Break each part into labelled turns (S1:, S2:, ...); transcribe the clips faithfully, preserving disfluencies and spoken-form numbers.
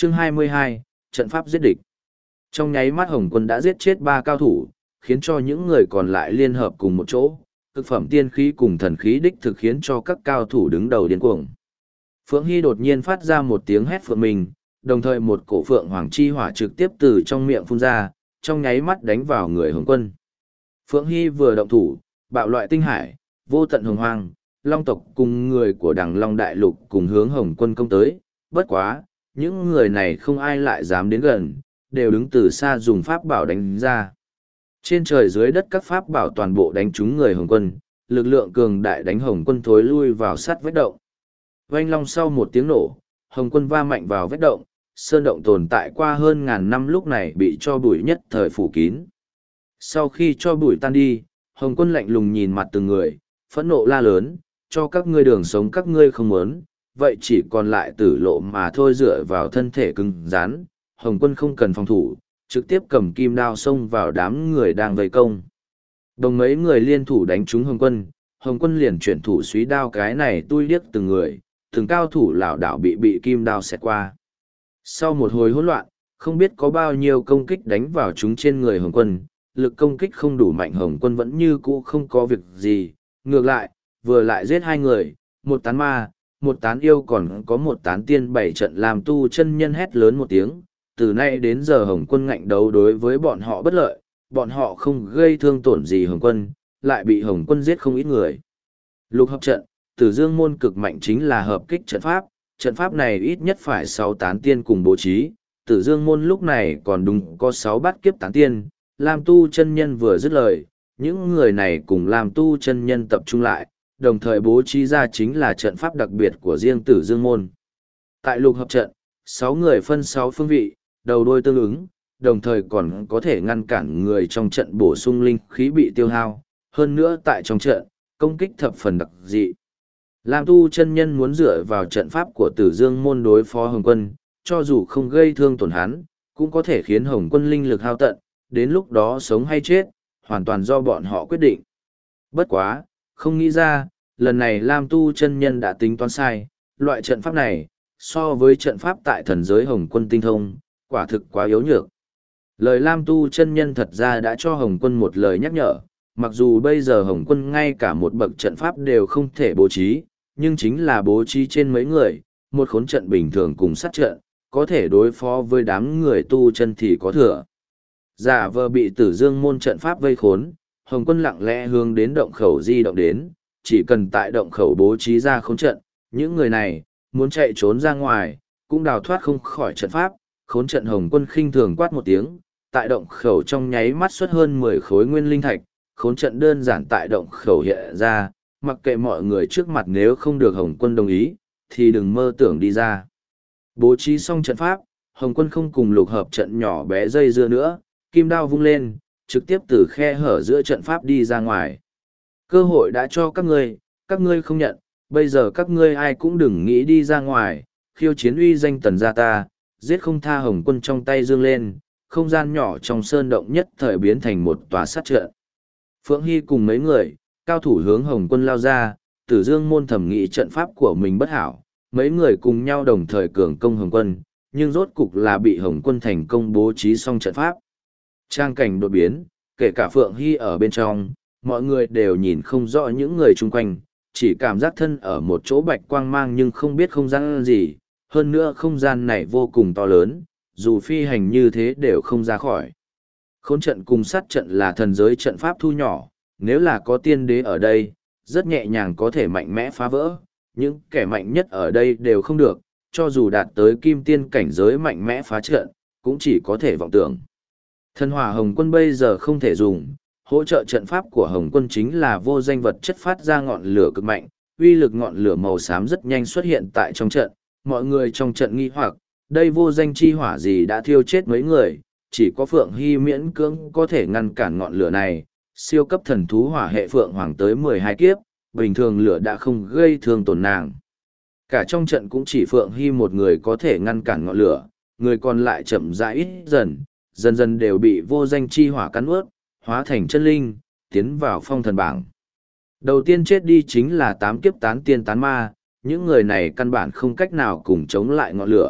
S1: Chương hai mươi hai, trận pháp giết địch. Trong nháy mắt Hồng Quân đã giết chết ba cao thủ, khiến cho những người còn lại liên hợp cùng một chỗ, thực phẩm tiên khí cùng thần khí đích thực khiến cho các cao thủ đứng đầu điên cuồng. Phượng Hy đột nhiên phát ra một tiếng hét phượng mình, đồng thời một cổ phượng hoàng chi hỏa trực tiếp từ trong miệng phun ra, trong nháy mắt đánh vào người Hồng Quân. Phượng Hy vừa động thủ, bạo loại tinh hải, vô tận hồng hoang, long tộc cùng người của đằng Long Đại Lục cùng hướng Hồng Quân công tới, bất quá, những người này không ai lại dám đến gần, đều đứng từ xa dùng pháp bảo đánh ra. Trên trời dưới đất các pháp bảo toàn bộ đánh trúng người Hồng Quân, lực lượng cường đại đánh Hồng Quân thối lui vào sát vách động. Oanh long sau một tiếng nổ, Hồng Quân va mạnh vào vách động, sơn động tồn tại qua hơn ngàn năm lúc này bị cho bụi nhất thời phủ kín. Sau khi cho bụi tan đi, Hồng Quân lạnh lùng nhìn mặt từng người, phẫn nộ la lớn, cho các ngươi đường sống các ngươi không muốn, vậy chỉ còn lại tử lộ mà thôi. Dựa vào thân thể cứng rắn, Hồng Quân không cần phòng thủ, trực tiếp cầm kim đao xông vào đám người đang vây công. Đồng mấy người liên thủ đánh trúng Hồng Quân, Hồng Quân liền chuyển thủ suý đao, cái này tui điếc từng người, từng cao thủ lảo đảo bị bị kim đao xẹt qua. Sau một hồi hỗn loạn, không biết có bao nhiêu công kích đánh vào chúng trên người Hồng Quân, lực công kích không đủ mạnh, Hồng Quân vẫn như cũ không có việc gì, ngược lại, vừa lại giết hai người, một tán ma, một tán yêu còn có một tán tiên bảy trận làm tu chân nhân hét lớn một tiếng. Từ nay đến giờ Hồng Quân ngạnh đấu đối với bọn họ bất lợi, bọn họ không gây thương tổn gì Hồng Quân, lại bị Hồng Quân giết không ít người. Lục hợp trận, Tử Dương môn cực mạnh chính là hợp kích trận pháp, trận pháp này ít nhất phải sáu tán tiên cùng bố trí, Tử Dương môn lúc này còn đúng có sáu bát kiếp tán tiên. Lam tu chân nhân vừa dứt lời, những người này cùng Lam tu chân nhân tập trung lại, đồng thời bố trí ra chính là trận pháp đặc biệt của riêng Tử Dương môn. Tại lục hợp trận, sáu người phân sáu phương vị, đầu đôi tương ứng, đồng thời còn có thể ngăn cản người trong trận bổ sung linh khí bị tiêu hao. Hơn nữa tại trong trận, công kích thập phần đặc dị. Lam tu chân nhân muốn dựa vào trận pháp của Tử Dương môn đối phó Hồng Quân, cho dù không gây thương tổn hắn, cũng có thể khiến Hồng Quân linh lực hao tận, đến lúc đó sống hay chết, hoàn toàn do bọn họ quyết định. Bất quá, không nghĩ ra, lần này Lam tu chân nhân đã tính toán sai, loại trận pháp này, so với trận pháp tại thần giới Hồng Quân tinh thông, quả thực quá yếu nhược. Lời Lam tu chân nhân thật ra đã cho Hồng Quân một lời nhắc nhở, mặc dù bây giờ Hồng Quân ngay cả một bậc trận pháp đều không thể bố trí, nhưng chính là bố trí trên mấy người, một khốn trận bình thường cùng sát trận, có thể đối phó với đám người tu chân thì có thừa. Giả vờ bị Tử Dương môn trận pháp vây khốn, Hồng Quân lặng lẽ hướng đến động khẩu di động đến, chỉ cần tại động khẩu bố trí ra khốn trận, những người này, muốn chạy trốn ra ngoài, cũng đào thoát không khỏi trận pháp. Khốn trận Hồng Quân khinh thường quát một tiếng, tại động khẩu trong nháy mắt xuất hơn mười khối nguyên linh thạch, khốn trận đơn giản tại động khẩu hiện ra, mặc kệ mọi người trước mặt nếu không được Hồng Quân đồng ý, thì đừng mơ tưởng đi ra. Bố trí xong trận pháp, Hồng Quân không cùng lục hợp trận nhỏ bé dây dưa nữa, kim đao vung lên, trực tiếp từ khe hở giữa trận pháp đi ra ngoài. Cơ hội đã cho các ngươi, các ngươi không nhận, bây giờ các ngươi ai cũng đừng nghĩ đi ra ngoài, khiêu chiến uy danh Tần gia ta, giết không tha. Hồng Quân trong tay dương lên, không gian nhỏ trong sơn động nhất thời biến thành một tòa sát trận. Phượng Hy cùng mấy người, cao thủ hướng Hồng Quân lao ra, Tử Dương môn thẩm nghĩ trận pháp của mình bất hảo, mấy người cùng nhau đồng thời cường công Hồng Quân, nhưng rốt cục là bị Hồng Quân thành công bố trí xong trận pháp. Trang cảnh đột biến, kể cả Phượng Hy ở bên trong, mọi người đều nhìn không rõ những người chung quanh, chỉ cảm giác thân ở một chỗ bạch quang mang nhưng không biết không gian gì, hơn nữa không gian này vô cùng to lớn, dù phi hành như thế đều không ra khỏi. Khốn trận cùng sát trận là thần giới trận pháp thu nhỏ, nếu là có tiên đế ở đây, rất nhẹ nhàng có thể mạnh mẽ phá vỡ, những kẻ mạnh nhất ở đây đều không được, cho dù đạt tới kim tiên cảnh giới mạnh mẽ phá trận, cũng chỉ có thể vọng tưởng. Thần hỏa Hồng Quân bây giờ không thể dùng, hỗ trợ trận pháp của Hồng Quân chính là vô danh vật chất phát ra ngọn lửa cực mạnh, uy lực ngọn lửa màu xám rất nhanh xuất hiện tại trong trận, mọi người trong trận nghi hoặc, đây vô danh chi hỏa gì đã thiêu chết mấy người, chỉ có Phượng Hy miễn cưỡng có thể ngăn cản ngọn lửa này, siêu cấp thần thú hỏa hệ Phượng Hoàng tới mười hai kiếp, bình thường lửa đã không gây thương tổn nàng. Cả trong trận cũng chỉ Phượng Hy một người có thể ngăn cản ngọn lửa, người còn lại chậm rãi ít dần, dần dần đều bị vô danh chi hỏa cắn ướt, hóa thành chân linh, tiến vào phong thần bảng. Đầu tiên chết đi chính là tám kiếp tán tiên tán ma, những người này căn bản không cách nào cùng chống lại ngọn lửa,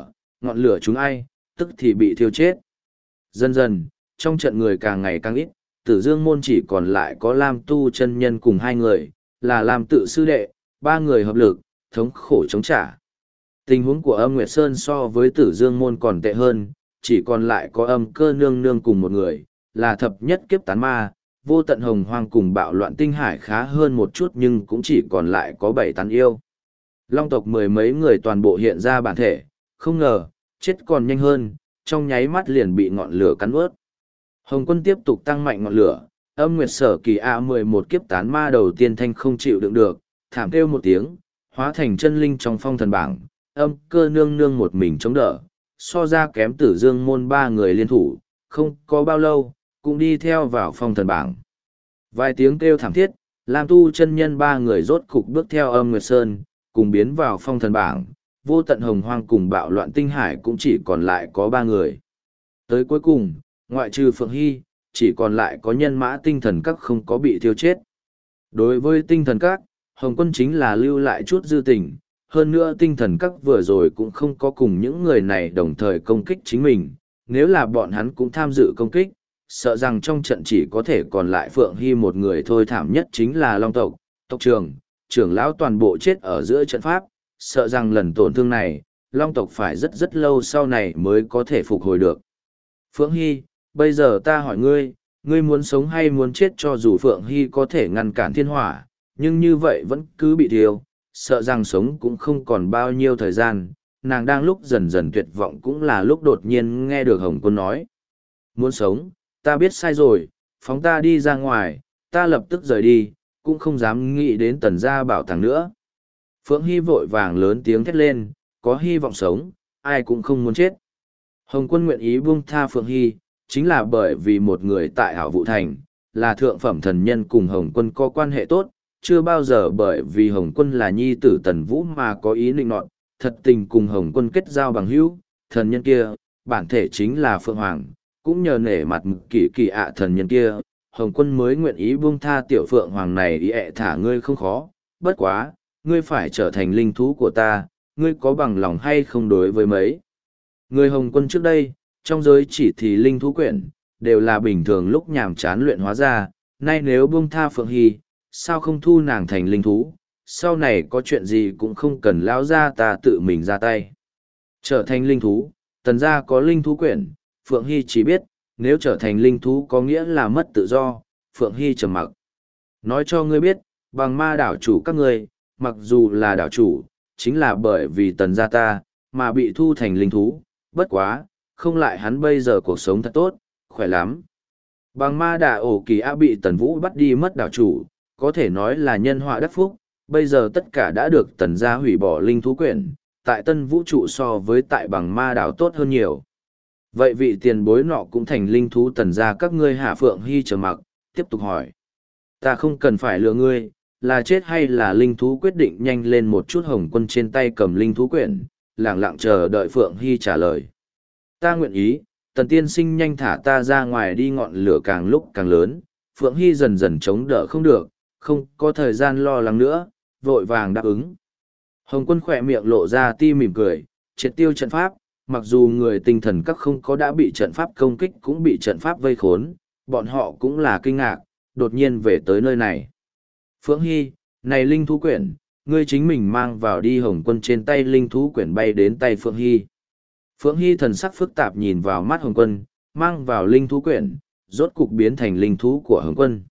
S1: ngọn lửa chúng ai, tức thì bị thiêu chết. Dần dần, trong trận người càng ngày càng ít, Tử Dương môn chỉ còn lại có Lam Tu chân nhân cùng hai người, là Lam tự sư đệ, ba người hợp lực, thống khổ chống trả. Tình huống của Âm Nguyệt Sơn so với Tử Dương môn còn tệ hơn, chỉ còn lại có Âm Cơ nương nương cùng một người, là thập nhất kiếp tán ma, Vô Tận Hồng Hoang cùng Bạo Loạn Tinh Hải khá hơn một chút nhưng cũng chỉ còn lại có bảy tán yêu. Long tộc mười mấy người toàn bộ hiện ra bản thể, không ngờ, chết còn nhanh hơn, trong nháy mắt liền bị ngọn lửa cắn ướt. Hồng Quân tiếp tục tăng mạnh ngọn lửa, Âm Nguyệt Sở Kỳ A mười một kiếp tán ma đầu tiên thanh không chịu đựng được, thảm kêu một tiếng, hóa thành chân linh trong phong thần bảng, Âm Cơ nương nương một mình chống đỡ, so ra kém Tử Dương môn ba người liên thủ, không có bao lâu, cũng đi theo vào phong thần bảng. Vài tiếng kêu thảm thiết, Lam Tu chân nhân ba người rốt cục bước theo Âm Nguyệt Sơn, cùng biến vào phong thần bảng, Vô Tận Hồng Hoang cùng Bạo Loạn Tinh Hải cũng chỉ còn lại có ba người. Tới cuối cùng, ngoại trừ Phượng Hy, chỉ còn lại có nhân mã tinh thần các không có bị thiêu chết. Đối với tinh thần các, Hồng Quân chính là lưu lại chút dư tình, hơn nữa tinh thần các vừa rồi cũng không có cùng những người này đồng thời công kích chính mình, nếu là bọn hắn cũng tham dự công kích, sợ rằng trong trận chỉ có thể còn lại Phượng Hy một người thôi. Thảm nhất chính là Long tộc, tộc trưởng, trưởng lão toàn bộ chết ở giữa trận pháp, sợ rằng lần tổn thương này, Long tộc phải rất rất lâu sau này mới có thể phục hồi được. Phượng Hy, bây giờ ta hỏi ngươi, ngươi muốn sống hay muốn chết? Cho dù Phượng Hy có thể ngăn cản thiên hỏa, nhưng như vậy vẫn cứ bị thiêu, sợ rằng sống cũng không còn bao nhiêu thời gian. Nàng đang lúc dần dần tuyệt vọng cũng là lúc đột nhiên nghe được Hồng Quân nói. Muốn sống, ta biết sai rồi, phóng ta đi ra ngoài, ta lập tức rời đi, cũng không dám nghĩ đến Tần gia bảo tàng nữa. Phượng Hy vội vàng lớn tiếng thét lên, có hy vọng sống, ai cũng không muốn chết. Hồng Quân nguyện ý buông tha Phượng Hy, chính là bởi vì một người tại Hảo Vũ Thành, là thượng phẩm thần nhân cùng Hồng Quân có quan hệ tốt, chưa bao giờ bởi vì Hồng Quân là nhi tử Tần Vũ mà có ý định nọt, thật tình cùng Hồng Quân kết giao bằng hữu. Thần nhân kia, bản thể chính là Phượng Hoàng, cũng nhờ nể mặt kỳ kỳ ạ thần nhân kia, Hồng Quân mới nguyện ý buông tha tiểu Phượng Hoàng này ý ẹ thả ngươi không khó, bất quá, ngươi phải trở thành linh thú của ta, ngươi có bằng lòng hay không? Đối với mấy người Hồng Quân trước đây, trong giới chỉ thì linh thú quyển, đều là bình thường lúc nhàm chán luyện hóa ra, nay nếu buông tha Phượng Hy, sao không thu nàng thành linh thú, sau này có chuyện gì cũng không cần lão gia ta tự mình ra tay. Trở thành linh thú, Tần gia có linh thú quyển, Phượng Hy chỉ biết, nếu trở thành linh thú có nghĩa là mất tự do. Phượng Hy trầm mặc. Nói cho ngươi biết, bằng ma đảo chủ các ngươi, mặc dù là đảo chủ, chính là bởi vì Tần gia ta, mà bị thu thành linh thú, bất quá, không lại hắn bây giờ cuộc sống thật tốt, khỏe lắm. Bằng ma đà ổ kỳ á bị Tần Vũ bắt đi mất đảo chủ, có thể nói là nhân họa đắc phúc, bây giờ tất cả đã được Tần gia hủy bỏ linh thú quyển, tại Tân Vũ trụ so với tại bằng ma đảo tốt hơn nhiều. Vậy vị tiền bối nọ cũng thành linh thú Tần gia các ngươi hả? Phượng Hy trầm mặc, tiếp tục hỏi. Ta không cần phải lừa ngươi, là chết hay là linh thú quyết định nhanh lên một chút. Hồng Quân trên tay cầm linh thú quyển, lặng lặng chờ đợi Phượng Hy trả lời. Ta nguyện ý, Tần tiên sinh nhanh thả ta ra ngoài đi. Ngọn lửa càng lúc càng lớn, Phượng Hy dần dần chống đỡ không được, không có thời gian lo lắng nữa, vội vàng đáp ứng. Hồng Quân khỏe miệng lộ ra ti mỉm cười, triệt tiêu trận pháp, mặc dù người tinh thần các không có đã bị trận pháp công kích cũng bị trận pháp vây khốn, bọn họ cũng là kinh ngạc, đột nhiên về tới nơi này. Phượng Hy, này linh thú quyển, ngươi chính mình mang vào đi. Hồng Quân trên tay linh thú quyển bay đến tay Phượng Hy. Phượng Hy thần sắc phức tạp nhìn vào mắt Hồng Quân, mang vào linh thú quyển, rốt cục biến thành linh thú của Hồng Quân.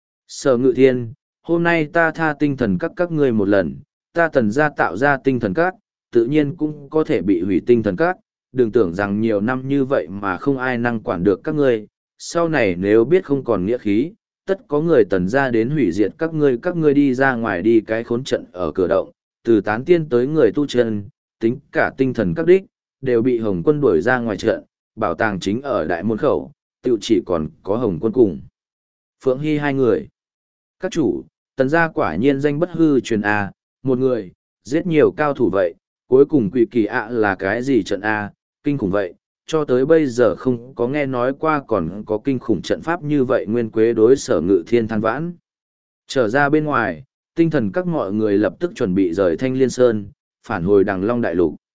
S1: Sở Ngự Thiên, hôm nay ta tha tinh thần các các ngươi một lần, ta Tần gia tạo ra tinh thần các, tự nhiên cũng có thể bị hủy tinh thần các, đừng tưởng rằng nhiều năm như vậy mà không ai năng quản được các ngươi, sau này nếu biết không còn nghĩa khí, tất có người Tần gia đến hủy diệt các ngươi. Các ngươi đi ra ngoài đi. Cái khốn trận ở cửa động, từ tán tiên tới người tu chân, tính cả tinh thần các đích, đều bị Hồng Quân đuổi ra ngoài trận, bảo tàng chính ở đại môn khẩu, tự chỉ còn có Hồng Quân cùng Phượng Hy hai người. Các chủ, Tần gia quả nhiên danh bất hư truyền A, một người, giết nhiều cao thủ vậy, cuối cùng quỷ kỳ ạ là cái gì trận A, kinh khủng vậy, cho tới bây giờ không có nghe nói qua còn có kinh khủng trận pháp như vậy. Nguyên Quế đối Sở Ngự Thiên than vãn. Trở ra bên ngoài, tinh thần các mọi người lập tức chuẩn bị rời Thanh Liên Sơn, phản hồi Đằng Long Đại Lục.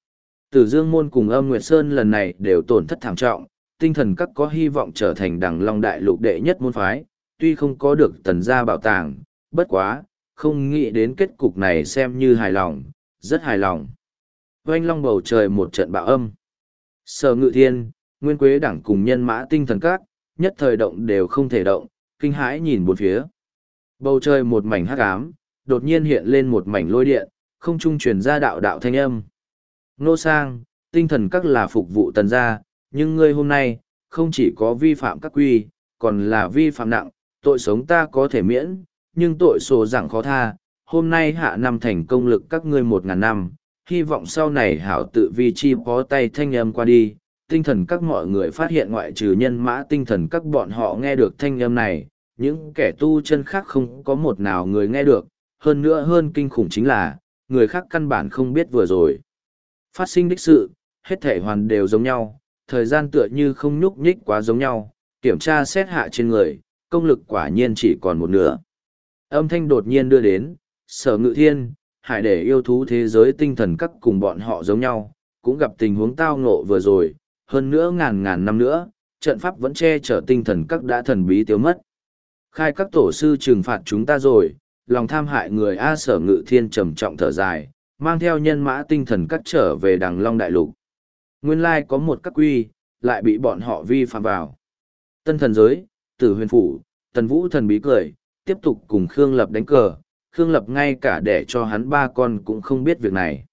S1: Tử Dương Môn cùng Âm Nguyệt Sơn lần này đều tổn thất thảm trọng, tinh thần các có hy vọng trở thành Đằng Long Đại Lục đệ nhất môn phái, tuy không có được tần gia bảo tàng, bất quá, không nghĩ đến kết cục này xem như hài lòng, rất hài lòng. Oanh long bầu trời một trận bạo âm. Sở Ngự Thiên, Nguyên Quế Đẳng cùng nhân mã tinh thần các, nhất thời động đều không thể động, kinh hãi nhìn bốn phía. Bầu trời một mảnh hắc ám, đột nhiên hiện lên một mảnh lôi điện, không trung truyền ra đạo đạo thanh âm. Nô Sang, tinh thần các là phục vụ tần gia, nhưng ngươi hôm nay, không chỉ có vi phạm các quy, còn là vi phạm nặng, tội sống ta có thể miễn, nhưng tội sổ rằng khó tha, hôm nay hạ năm thành công lực các ngươi một ngàn năm, hy vọng sau này hảo tự vi chi bó tay thanh âm qua đi. Tinh thần các mọi người phát hiện ngoại trừ nhân mã tinh thần các bọn họ nghe được thanh âm này, những kẻ tu chân khác không có một nào người nghe được, hơn nữa hơn kinh khủng chính là, người khác căn bản không biết vừa rồi. Phát sinh đích sự, hết thể hoàn đều giống nhau, thời gian tựa như không nhúc nhích quá giống nhau, kiểm tra xét hạ trên người, công lực quả nhiên chỉ còn một nửa. Âm thanh đột nhiên đưa đến, Sở Ngự Thiên, Hải để yêu thú thế giới tinh thần các cùng bọn họ giống nhau, cũng gặp tình huống tao ngộ vừa rồi, hơn nữa ngàn ngàn năm nữa, trận pháp vẫn che chở tinh thần các đã thần bí tiêu mất. Khai các tổ sư trừng phạt chúng ta rồi, lòng tham hại người A. Sở Ngự Thiên trầm trọng thở dài, mang theo nhân mã tinh thần các trở về Đằng Long Đại Lục. Nguyên lai có một các quy, lại bị bọn họ vi phạm vào. Tân thần giới, Tử Huyền Phủ, Tần Vũ thần bí cười, tiếp tục cùng Khương Lập đánh cờ. Khương Lập ngay cả để cho hắn ba con cũng không biết việc này.